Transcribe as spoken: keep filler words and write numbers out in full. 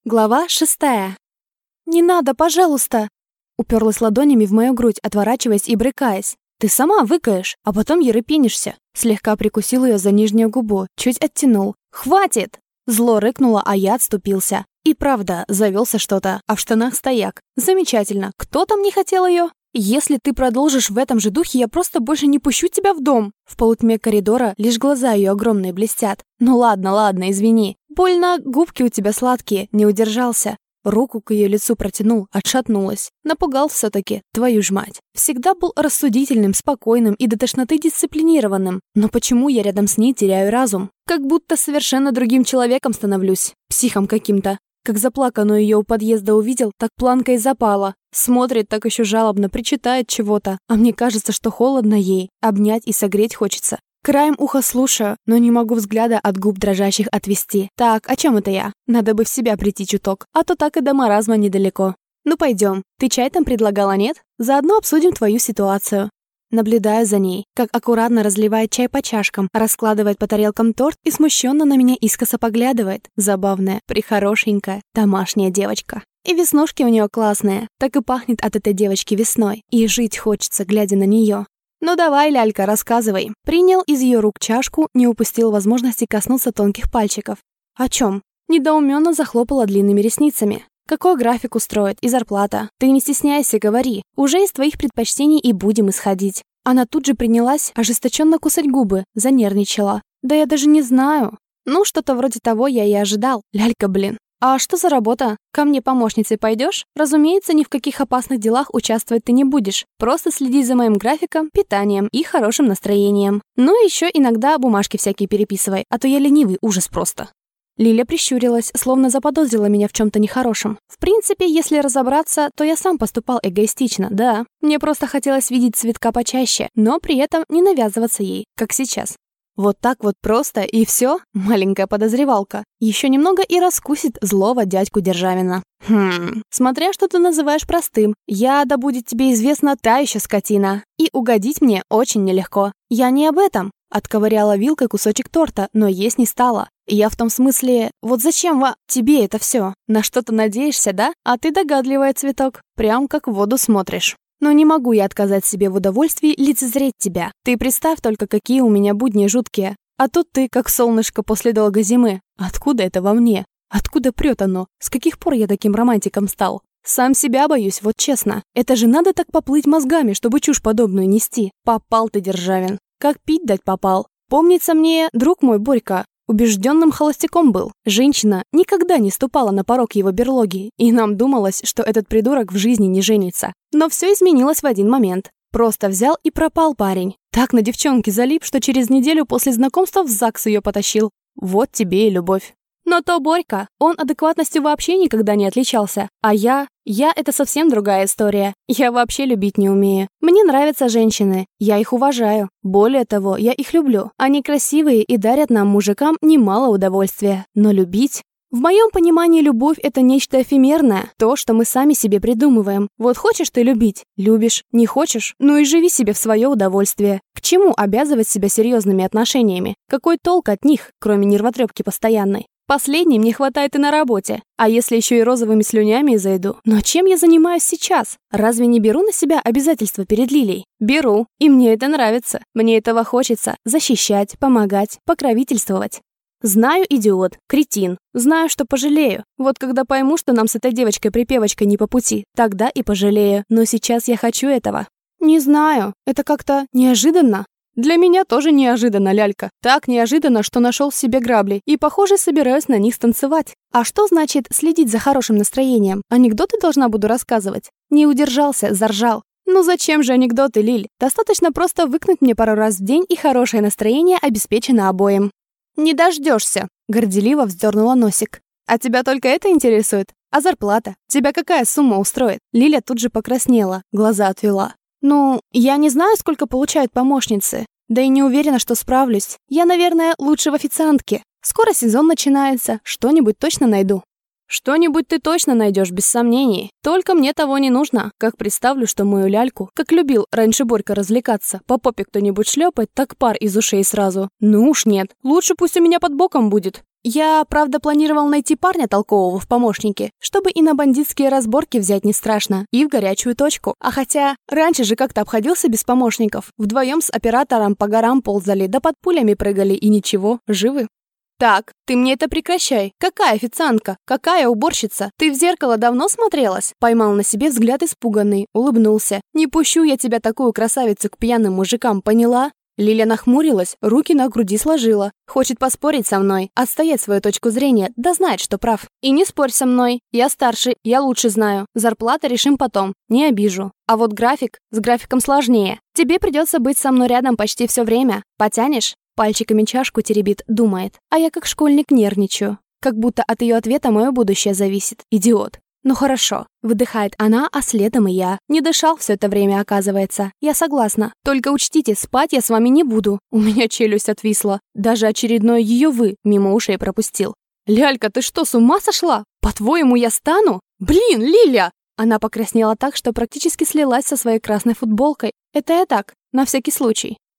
Глава шестая. «Не надо, пожалуйста!» Уперлась ладонями в мою грудь, отворачиваясь и брыкаясь. «Ты сама выкаешь, а потом ерепенишься». Слегка прикусил ее за нижнюю губу, чуть оттянул. «Хватит!» Зло рыкнуло, а я отступился. И правда, завелся что-то, а в штанах стояк. Замечательно. Кто там не хотел ее? «Если ты продолжишь в этом же духе, я просто больше не пущу тебя в дом!» В полутьме коридора лишь глаза ее огромные блестят. «Ну ладно, ладно, извини. Больно, губки у тебя сладкие, не удержался». Руку к ее лицу протянул, отшатнулась. Напугал все-таки, твою ж мать. Всегда был рассудительным, спокойным и до тошноты дисциплинированным. Но почему я рядом с ней теряю разум? Как будто совершенно другим человеком становлюсь. Психом каким-то. Как заплаканную ее у подъезда увидел, так планка и запала. Смотрит так еще жалобно, причитает чего-то. А мне кажется, что холодно ей. Обнять и согреть хочется. Краем уха слушаю, но не могу взгляда от губ дрожащих отвести. Так, о чем это я? Надо бы в себя прийти чуток, а то так и до маразма недалеко. Ну пойдем. Ты чай там предлагала, нет? Заодно обсудим твою ситуацию. Наблюдаю за ней, как аккуратно разливает чай по чашкам, раскладывает по тарелкам торт и смущенно на меня искоса поглядывает. Забавная, прихорошенькая, домашняя девочка. И веснушки у нее классные. Так и пахнет от этой девочки весной. И жить хочется, глядя на нее. «Ну давай, лялька, рассказывай». Принял из ее рук чашку, не упустил возможности коснуться тонких пальчиков. «О чем?» Недоуменно захлопала длинными ресницами. «Какой график устроит и зарплата? Ты не стесняйся, говори. Уже из твоих предпочтений и будем исходить». Она тут же принялась ожесточенно кусать губы, занервничала. «Да я даже не знаю». «Ну, что-то вроде того я и ожидал. Лялька, блин. «А что за работа? Ко мне помощницей пойдешь? Разумеется, ни в каких опасных делах участвовать ты не будешь. Просто следи за моим графиком, питанием и хорошим настроением. Ну и еще иногда бумажки всякие переписывай, а то я ленивый, ужас просто». Лиля прищурилась, словно заподозрила меня в чем-то нехорошем. В принципе, если разобраться, то я сам поступал эгоистично, да. Мне просто хотелось видеть Цветка почаще, но при этом не навязываться ей, как сейчас. Вот так вот просто и все? Маленькая подозревалка. Еще немного и раскусит злого дядьку Державина. Хм, смотря что ты называешь простым. Я, да будет тебе известна, та еще скотина. И угодить мне очень нелегко. Я не об этом. Отковыряла вилкой кусочек торта, но есть не стала. Я в том смысле, вот зачем во... тебе это все? На что-то надеешься, да? А ты догадливая, Цветок. Прям как в воду смотришь. Но не могу я отказать себе в удовольствии лицезреть тебя. Ты представь только, какие у меня будни жуткие. А тут ты, как солнышко после долгой зимы. Откуда это во мне? Откуда прет оно? С каких пор я таким романтиком стал? Сам себя боюсь, вот честно. Это же надо так поплыть мозгами, чтобы чушь подобную нести. Попал ты, Державин. Как пить дать попал. Помнится мне, друг мой Борька убежденным холостяком был. Женщина никогда не ступала на порог его берлоги, и нам думалось, что этот придурок в жизни не женится. Но все изменилось в один момент. Просто взял и пропал парень. Так на девчонке залип, что через неделю после знакомства в ЗАГС ее потащил. Вот тебе и любовь. Но то Борька, он адекватностью вообще никогда не отличался. А я... Я — это совсем другая история. Я вообще любить не умею. Мне нравятся женщины. Я их уважаю. Более того, я их люблю. Они красивые и дарят нам, мужикам, немало удовольствия. Но любить... В моем понимании любовь — это нечто эфемерное. То, что мы сами себе придумываем. Вот хочешь ты любить? Любишь. Не хочешь? Ну и живи себе в свое удовольствие. К чему обязывать себя серьезными отношениями? Какой толк от них, кроме нервотрепки постоянной? Последней мне хватает и на работе. А если еще и розовыми слюнями зайду? Но чем я занимаюсь сейчас? Разве не беру на себя обязательства перед Лилей? Беру. И мне это нравится. Мне этого хочется. Защищать, помогать, покровительствовать. Знаю, идиот, кретин. Знаю, что пожалею. Вот когда пойму, что нам с этой девочкой-припевочкой не по пути, тогда и пожалею. Но сейчас я хочу этого. Не знаю. Это как-то неожиданно. Для меня тоже неожиданно, лялька. Так неожиданно, что нашел в себе грабли и, похоже, собираюсь на них станцевать. А что значит следить за хорошим настроением? Анекдоты должна буду рассказывать? Не удержался, заржал. Ну зачем же анекдоты, Лиль? Достаточно просто выкнуть мне пару раз в день, и хорошее настроение обеспечено обоим. Не дождешься, горделиво вздернула носик. А тебя только это интересует? А зарплата? Тебя какая сумма устроит? Лиля тут же покраснела, глаза отвела. «Ну, я не знаю, сколько получают помощницы. Да и не уверена, что справлюсь. Я, наверное, лучше в официантке. Скоро сезон начинается, что-нибудь точно найду». «Что-нибудь ты точно найдешь, без сомнений. Только мне того не нужно. Как представлю, что мою ляльку, как любил раньше Борька развлекаться, по попе кто-нибудь шлепает, так пар из ушей сразу. Ну уж нет. Лучше пусть у меня под боком будет. Я, правда, планировал найти парня толкового в помощнике, чтобы и на бандитские разборки взять не страшно, и в горячую точку. А хотя, раньше же как-то обходился без помощников. Вдвоем с оператором по горам ползали, да под пулями прыгали, и ничего, живы. «Так, ты мне это прекращай. Какая официантка? Какая уборщица? Ты в зеркало давно смотрелась?» Поймал на себе взгляд испуганный, улыбнулся. «Не пущу я тебя, такую красавицу, к пьяным мужикам, поняла?» Лиля нахмурилась, руки на груди сложила. Хочет поспорить со мной, отстоять свою точку зрения, да знает, что прав. И не спорь со мной. Я старше, я лучше знаю. Зарплата решим потом. Не обижу. А вот график, с графиком сложнее. Тебе придется быть со мной рядом почти все время. Потянешь? Пальчиками чашку теребит, думает. А я как школьник нервничаю. Как будто от ее ответа мое будущее зависит. Идиот. «Ну хорошо», — выдыхает она, а следом и я. Не дышал все это время, оказывается. Я согласна. Только учтите, спать я с вами не буду. У меня челюсть отвисла. Даже очередное ее «вы» мимо ушей пропустил. «Лялька, ты что, с ума сошла? По-твоему, я стану? Блин, Лиля!» Она покраснела так, что практически слилась со своей красной футболкой. Это я так, на всякий случай.